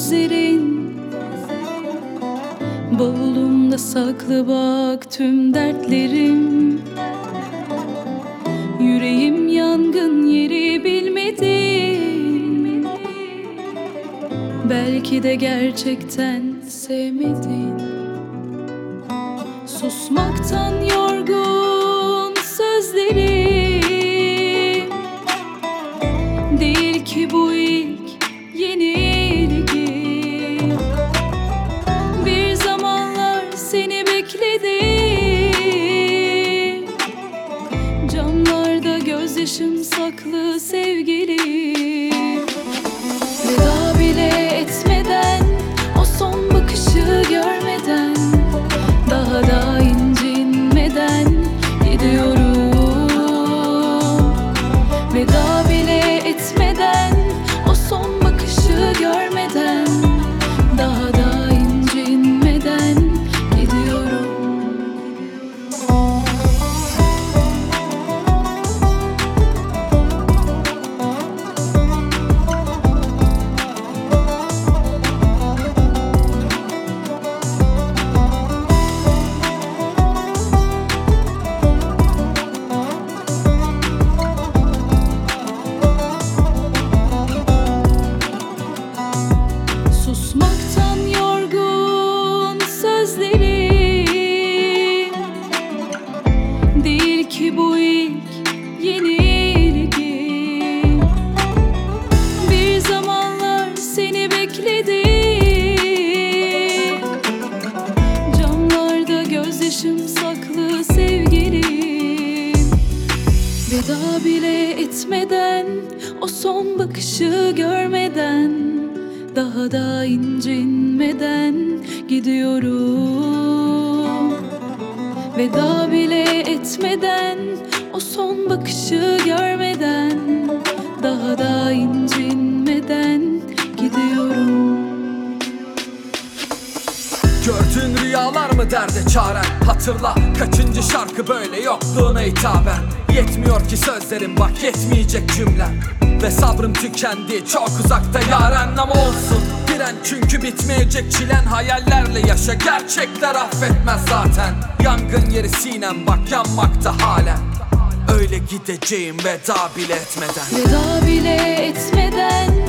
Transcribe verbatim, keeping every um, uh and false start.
sözlerin, bavulumda saklı bak tüm dertlerim. Yüreğim yangın yeri bilmedi. Belki de gerçekten sevmedin. Susmaktan yorgun sözlerim, değil ki bu ilk yenilgi. Bir zamanlar seni bekledim, camlarda gözyaşım saklı sevgilim. Veda bile etmeden, o son bakışı görmeden, daha da incinmeden gidiyorum. Veda bile etmeden, o son bakışı görmeden, daha da incinmeden gidiyorum. Susmaktan yorgun sözlerim, değil ki bu ilk yenilgi. Bir zamanlar seni bekledim, camlarda gözyaşım saklı sevgilim. Veda bile etmeden, o son bakışı görmeden, daha da incinmeden gidiyorum. Veda bile etmeden, o son bakışı görmeden, daha da incinmeden gidiyorum. Gördüğün rüyalar mı derde çaren? Hatırla kaçıncı şarkı böyle yokluğuna hitaben. Yetmiyor ki sözlerim, bak yetmeyecek cümlem. Ve sabrım tükendi, çok uzakta yaren, ama olsun diren. Çünkü bitmeyecek çilen, hayallerle yaşa, gerçekler affetmez zaten. Yangın yeri sinem, bak yanmakta halen. Öyle gideceğim veda bile etmeden. Veda bile etmeden,